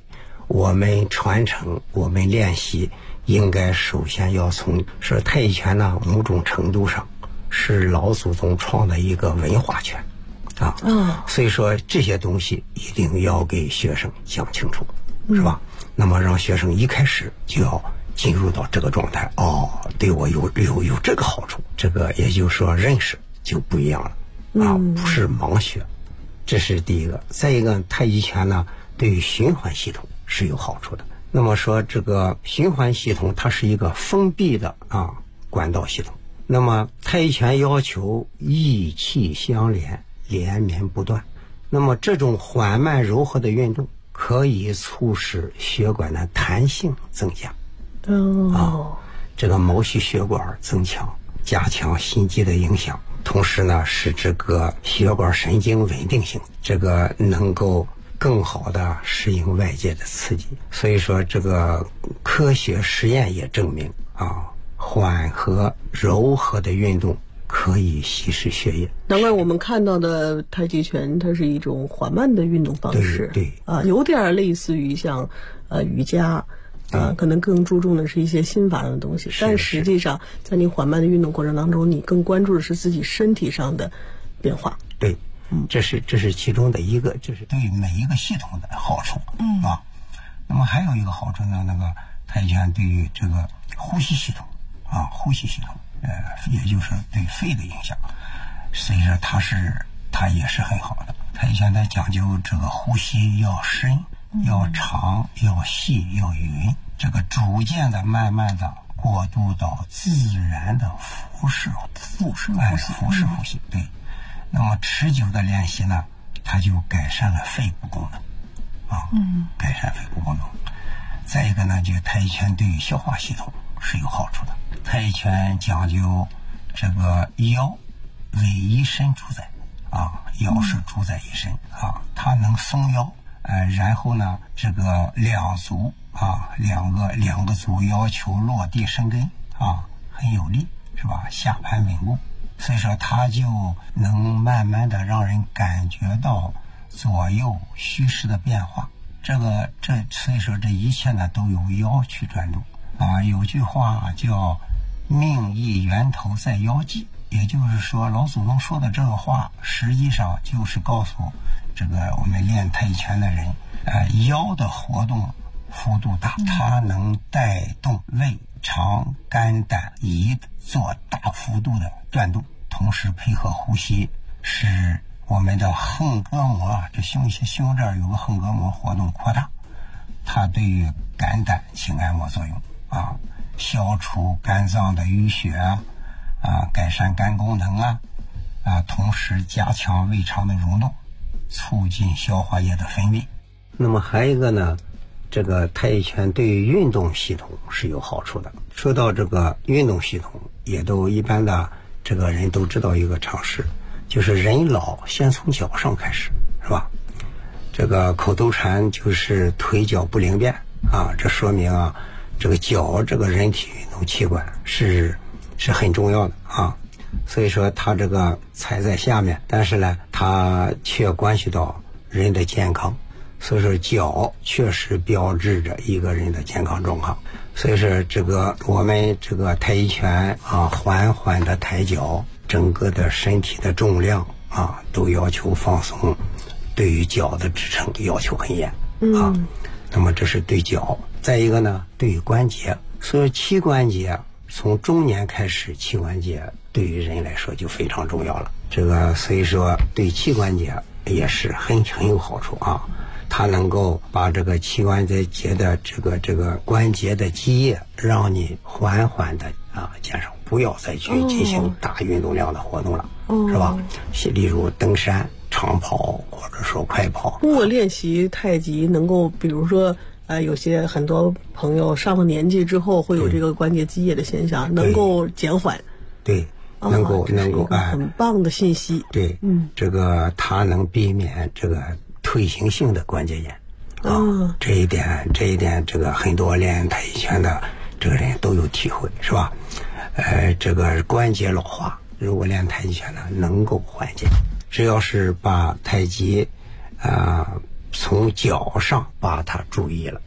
我们传承，我们练习，应该首先要从说太极拳呢，某种程度上是老祖宗创的一个文化拳啊。所以说这些东西一定要给学生讲清楚，是吧？那么让学生一开始就要进入到这个状态，对我有这个好处，这个也就是说认识就不一样了不是盲学，这是第一个。再一个，太极拳呢对于循环系统是有好处的。那么说这个循环系统它是一个封闭的管道系统，那么太极拳要求意气相连，连绵不断，那么这种缓慢柔和的运动可以促使血管的弹性增加这个毛细血管增强，加强心肌的影响，同时呢使这个血管神经稳定性，这个能够更好的适应外界的刺激。所以说这个科学实验也证明缓和柔和的运动可以稀释血液。 难怪我们看到的太极拳它是一种缓慢的运动方式， 对有点类似于像瑜伽可能更注重的是一些心法上的东西，但实际上在你缓慢的运动过程当中，你更关注的是自己身体上的变化。 对，这是其中的一个，这是对每一个系统的好处那么还有一个好处呢，那个太极拳对于这个呼吸系统呼吸系统也就是对肺的影响，所以说它也是很好的。太极拳它讲究这个呼吸要深，要长，要细，要匀，这个逐渐的慢慢的过渡到自然的腹式呼吸。对，那么持久的练习呢，它就改善了肺部功能改善肺部功能。再一个呢，就太极拳对于消化系统是有好处的。太极拳讲究这个腰为一身主宰腰是主宰一身它能松腰然后呢这个两足两个足要求落地生根很有力，是吧？下盘稳固，所以说它就能慢慢的让人感觉到左右虚实的变化。所以说这一切呢都由腰去转动有句话叫命意源头在腰际，也就是说老祖宗说的这个话实际上就是告诉这个我们练太极拳的人腰的活动幅度大，它能带动胃肠肝胆胰做大幅度的转动，同时配合呼吸，使我们的横膈膜这胸这儿有个横膈膜活动扩大，它对于肝胆起按摩作用消除肝脏的淤血改善肝功能同时加强胃肠的蠕动，促进消化液的分泌。那么还有一个呢，这个太极拳对于运动系统是有好处的。说到这个运动系统，也都一般的这个人都知道一个常识，就是人老先从脚上开始，是吧？这个口头禅就是腿脚不灵便这说明这个脚这个人体运动器官是很重要的所以说它这个踩在下面，但是呢它却关系到人的健康，所以说脚确实标志着一个人的健康状况。所以说这个我们这个太极拳缓缓的抬脚，整个的身体的重量都要求放松，对于脚的支撑要求很严那么这是对脚。再一个呢，对于关节，所以膝关节从中年开始，膝关节对于人来说就非常重要了。这个所以说对膝关节也是很有好处它能够把这个膝关节的这个关节的积液让你缓缓的减少，不要再去进行大运动量的活动了是吧？例如登山、长跑或者说快跑。 通过练习太极能够比如说有些很多朋友上了年纪之后会有这个关节积液的现象，能够减缓。 对，能够很棒的信息。 对，这个它能避免这个退行性的关节炎这一点这个很多练太极拳的这个人都有体会，是吧？这个关节老化，如果练太极拳呢能够缓解。只要是把太极从脚上把它注意了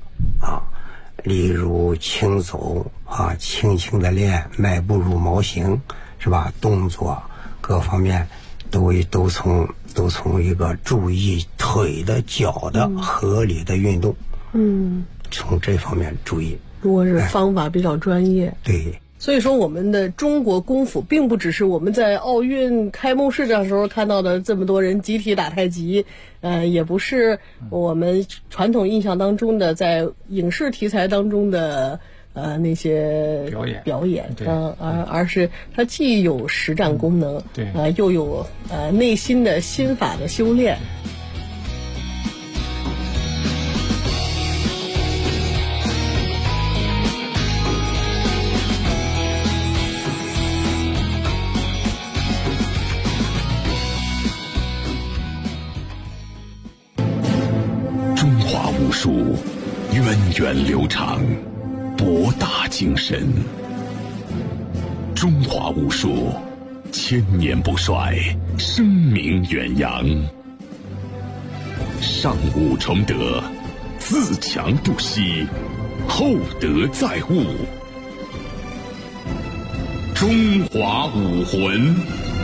啊，例如轻走啊，轻轻的练，迈步如毛行，是吧？动作各方面都从一个注意腿的脚的合理的运动，从这方面注意。 如果是方法比较专业， 对。 所以说，我们的中国功夫并不只是我们在奥运开幕式的时候看到的这么多人集体打太极，也不是我们传统印象当中的在影视题材当中的那些表演而是它既有实战功能，又有内心的心法的修炼。 武术源远流长，博大精深。中华武术千年不衰，声名远扬。上武崇德，自强不息，厚德载物。中华武魂。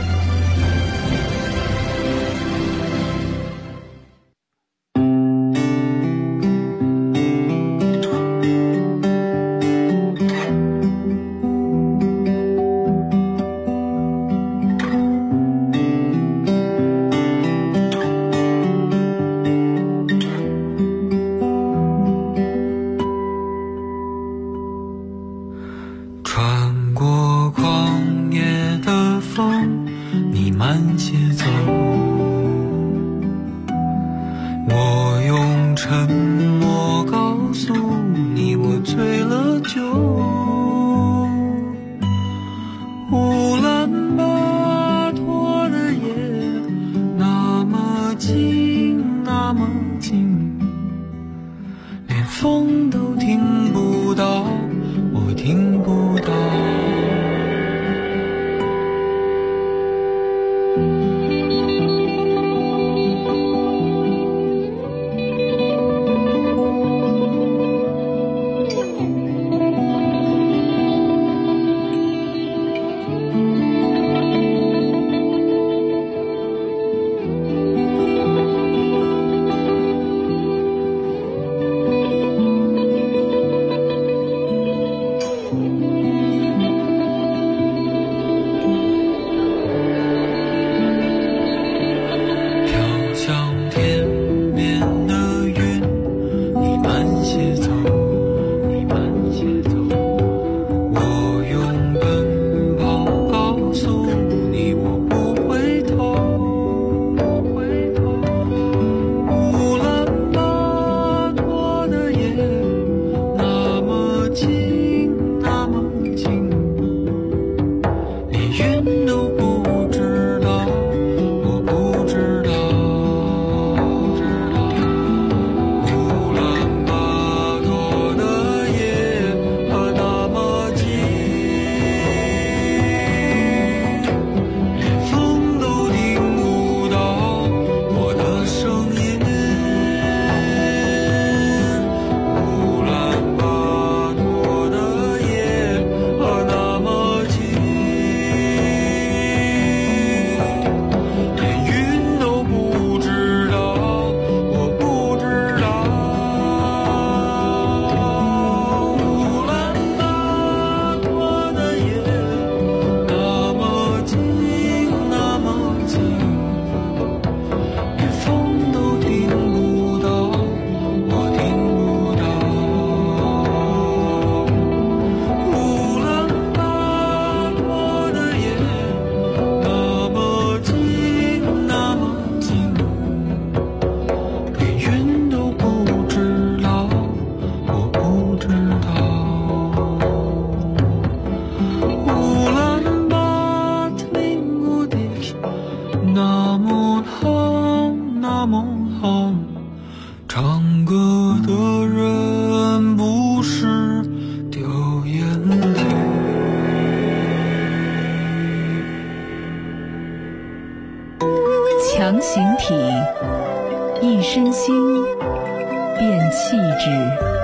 强形体，一身心，变气质，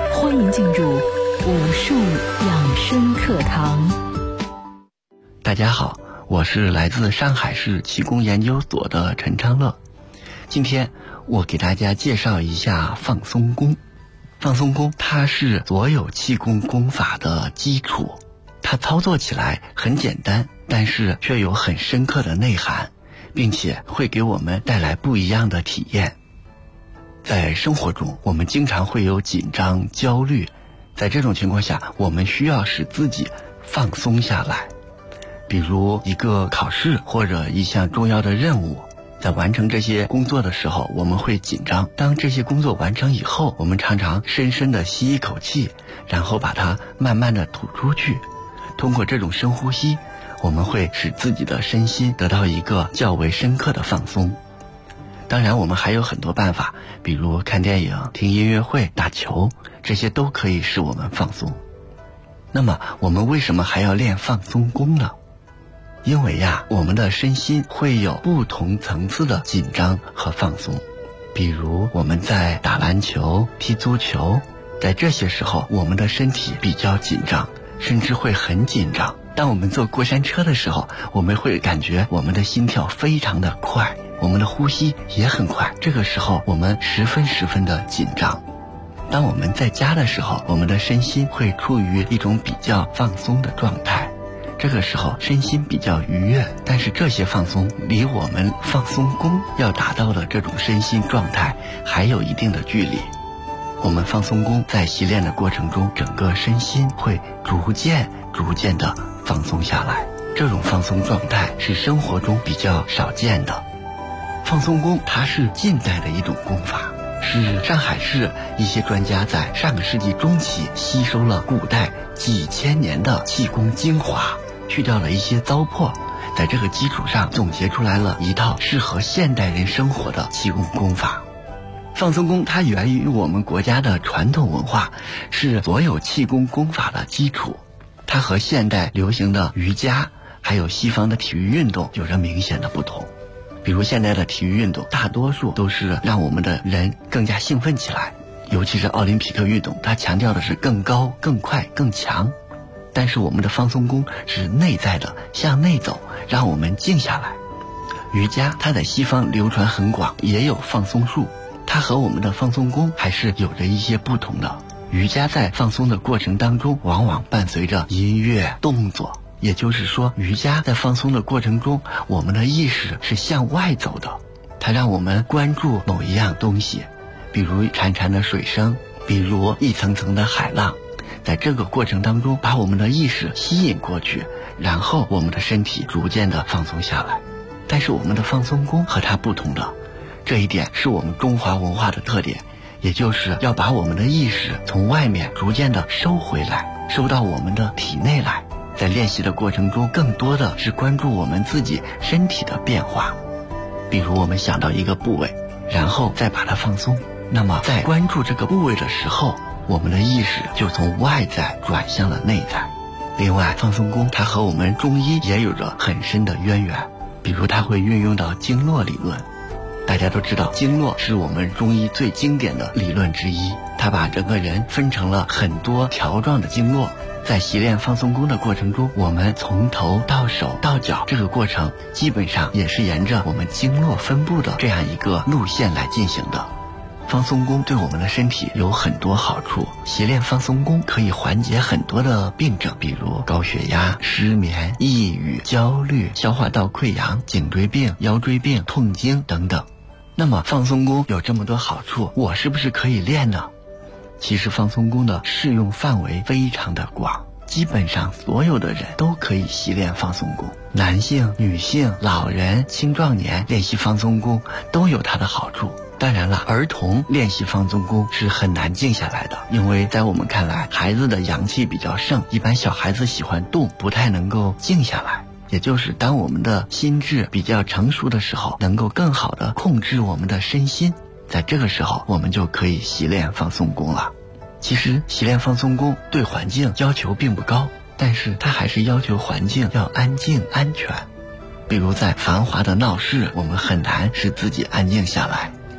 欢迎进入武术养生课堂。 大家好，我是来自上海市气功研究所的陈昌乐。今天我给大家介绍一下放松功。放松功它是所有气功功法的基础，它操作起来很简单，但是却有很深刻的内涵，并且会给我们带来不一样的体验。在生活中，我们经常会有紧张、焦虑，在这种情况下，我们需要使自己放松下来。比如一个考试或者一项重要的任务，在完成这些工作的时候，我们会紧张。当这些工作完成以后，我们常常深深地吸一口气，然后把它慢慢地吐出去。通过这种深呼吸，我们会使自己的身心得到一个较为深刻的放松。当然，我们还有很多办法，比如看电影、听音乐会、打球，这些都可以使我们放松。那么，我们为什么还要练放松功呢？因为我们的身心会有不同层次的紧张和放松。比如我们在打篮球、踢足球，在这些时候，我们的身体比较紧张，甚至会很紧张。当我们坐过山车的时候，我们会感觉我们的心跳非常的快，我们的呼吸也很快，这个时候我们十分的紧张。当我们在家的时候，我们的身心会处于一种比较放松的状态，这个时候身心比较愉悦，但是这些放松离我们放松功要达到的这种身心状态还有一定的距离。我们放松功在习练的过程中，整个身心会逐渐的放松下来，这种放松状态是生活中比较少见的。放松功它是近代的一种功法，是上海市一些专家在上个世纪中期吸收了古代几千年的气功精华，去掉了一些糟粕，在这个基础上总结出来了一套适合现代人生活的气功功法。放松功它源于我们国家的传统文化，是所有气功功法的基础。它和现代流行的瑜伽还有西方的体育运动有着明显的不同。比如现代的体育运动大多数都是让我们的人更加兴奋起来，尤其是奥林匹克运动，它强调的是更高、更快、更强。但是我们的放松功是内在的，向内走，让我们静下来。瑜伽它在西方流传很广，也有放松术，它和我们的放松功还是有着一些不同的。瑜伽在放松的过程当中，往往伴随着音乐、动作，也就是说，瑜伽在放松的过程中，我们的意识是向外走的，它让我们关注某一样东西，比如潺潺的水声，比如一层层的海浪。在这个过程当中，把我们的意识吸引过去，然后我们的身体逐渐的放松下来。但是我们的放松功和它不同的，这一点是我们中华文化的特点，也就是要把我们的意识从外面逐渐的收回来，收到我们的体内来。在练习的过程中，更多的是关注我们自己身体的变化。比如我们想到一个部位，然后再把它放松，那么在关注这个部位的时候，我们的意识就从外在转向了内在。另外，放松功它和我们中医也有着很深的渊源，比如它会运用到经络理论。大家都知道，经络是我们中医最经典的理论之一，它把整个人分成了很多条状的经络。在习练放松功的过程中，我们从头到手到脚这个过程基本上也是沿着我们经络分布的这样一个路线来进行的。放松功对我们的身体有很多好处，习练放松功可以缓解很多的病症，比如高血压、失眠、抑郁、焦虑、消化道溃疡、颈椎病、腰椎病、痛经等等。那么放松功有这么多好处，我是不是可以练呢？其实放松功的适用范围非常的广，基本上所有的人都可以习练放松功，男性、女性、老人、青壮年练习放松功都有它的好处。当然了，儿童练习放松功是很难静下来的，因为在我们看来，孩子的阳气比较盛，一般小孩子喜欢动，不太能够静下来。也就是当我们的心智比较成熟的时候，能够更好的控制我们的身心，在这个时候我们就可以习练放松功了。其实习练放松功对环境要求并不高，但是它还是要求环境要安静安全。比如在繁华的闹市，我们很难使自己安静下来，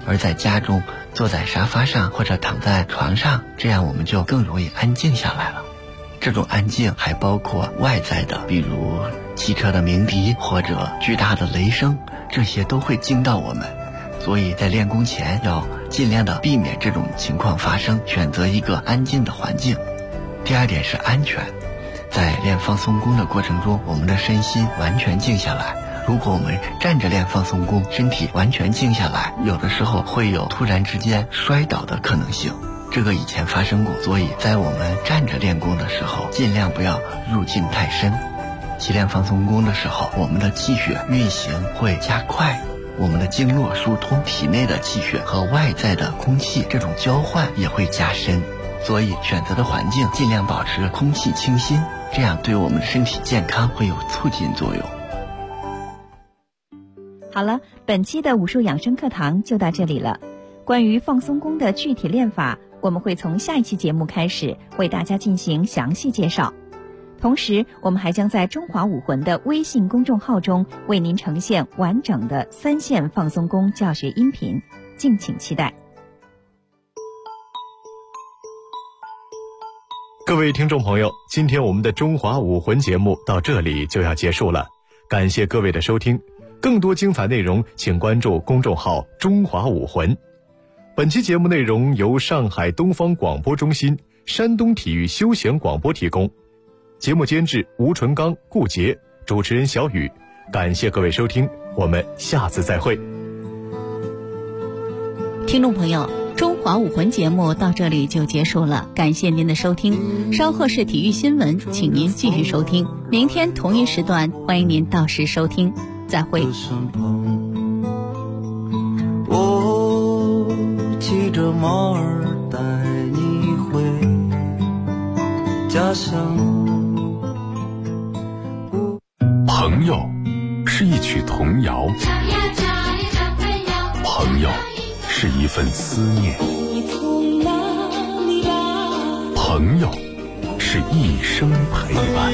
而在家中坐在沙发上或者躺在床上，这样我们就更容易安静下来了。这种安静还包括外在的，比如汽车的鸣笛或者巨大的雷声，这些都会惊到我们。所以在练功前要尽量的避免这种情况发生，选择一个安静的环境。第二点是安全，在练放松功的过程中，我们的身心完全静下来。如果我们站着练放松功，身体完全静下来，有的时候会有突然之间摔倒的可能性，这个以前发生过。所以在我们站着练功的时候，尽量不要入静太深。习练放松功的时候，我们的气血运行会加快，我们的经络疏通，体内的气血和外在的空气这种交换也会加深。所以选择的环境尽量保持空气清新，这样对我们的身体健康会有促进作用。 好了，本期的武术养生课堂就到这里了。关于放松功的具体练法，我们会从下一期节目开始为大家进行详细介绍。同时，我们还将在中华武魂的微信公众号中为您呈现完整的3线放松功教学音频，敬请期待。 各位听众朋友，今天我们的中华武魂节目到这里就要结束了，感谢各位的收听。更多精彩内容请关注公众号中华武魂。本期节目内容由上海东方广播中心山东体育休闲广播提供，节目监制吴纯刚、顾杰，主持人小雨。感谢各位收听，我们下次再会。 听众朋友，中华武魂节目到这里就结束了，感谢您的收听。稍后是体育新闻，请您继续收听。明天同一时段，欢迎您到时收听。再会。 我骑着马儿带你回家乡。 朋友是一曲童谣，朋友是一份思念，朋友是一生陪伴。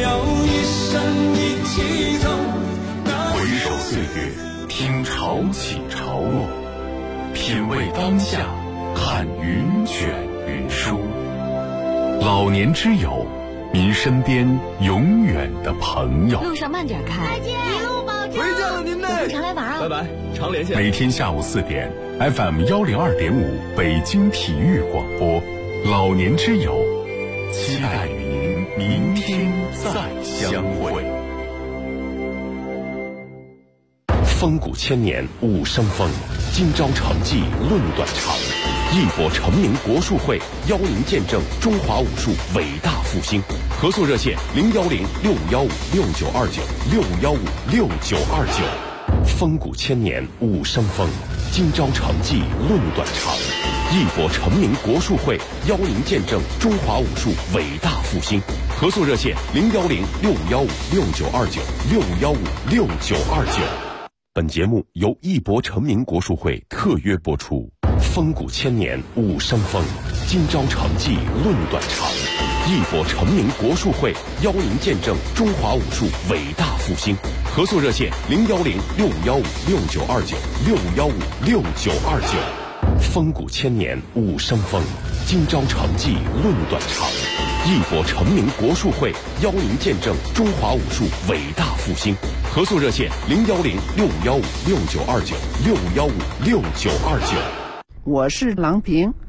回首岁月，听潮起潮落，品味当下，看云卷云舒。老年之友，您身边永远的朋友。 路上慢点开， 一路保重。 回家了您嘞， 常来玩啊！ 拜拜，常连线。 每天下午4点 ，FM 102.5北京体育广播，老年之友，期待与您明天再相会。 风骨千年武生风，今朝成绩论短长。义博成名国术会邀您见证中华武术伟大复兴。合作热线：010-6515-6929，615-6929。风骨千年武生风，今朝成绩论短长。义博成名国术会邀您见证中华武术伟大复兴。合作热线：010-6515-6929，615-6929。本节目由义博成名国术会特约播出。风骨千年武生风，今朝成绩论短长。义博成名国术会邀您见证中华武术伟大复兴。合作热线：010-6515-6929，615-6929。风骨千年武生风，今朝成绩论短长。义博成名国术会邀您见证中华武术伟大复兴。合作热线：010-6515-6929，615-6929。 我是郎平，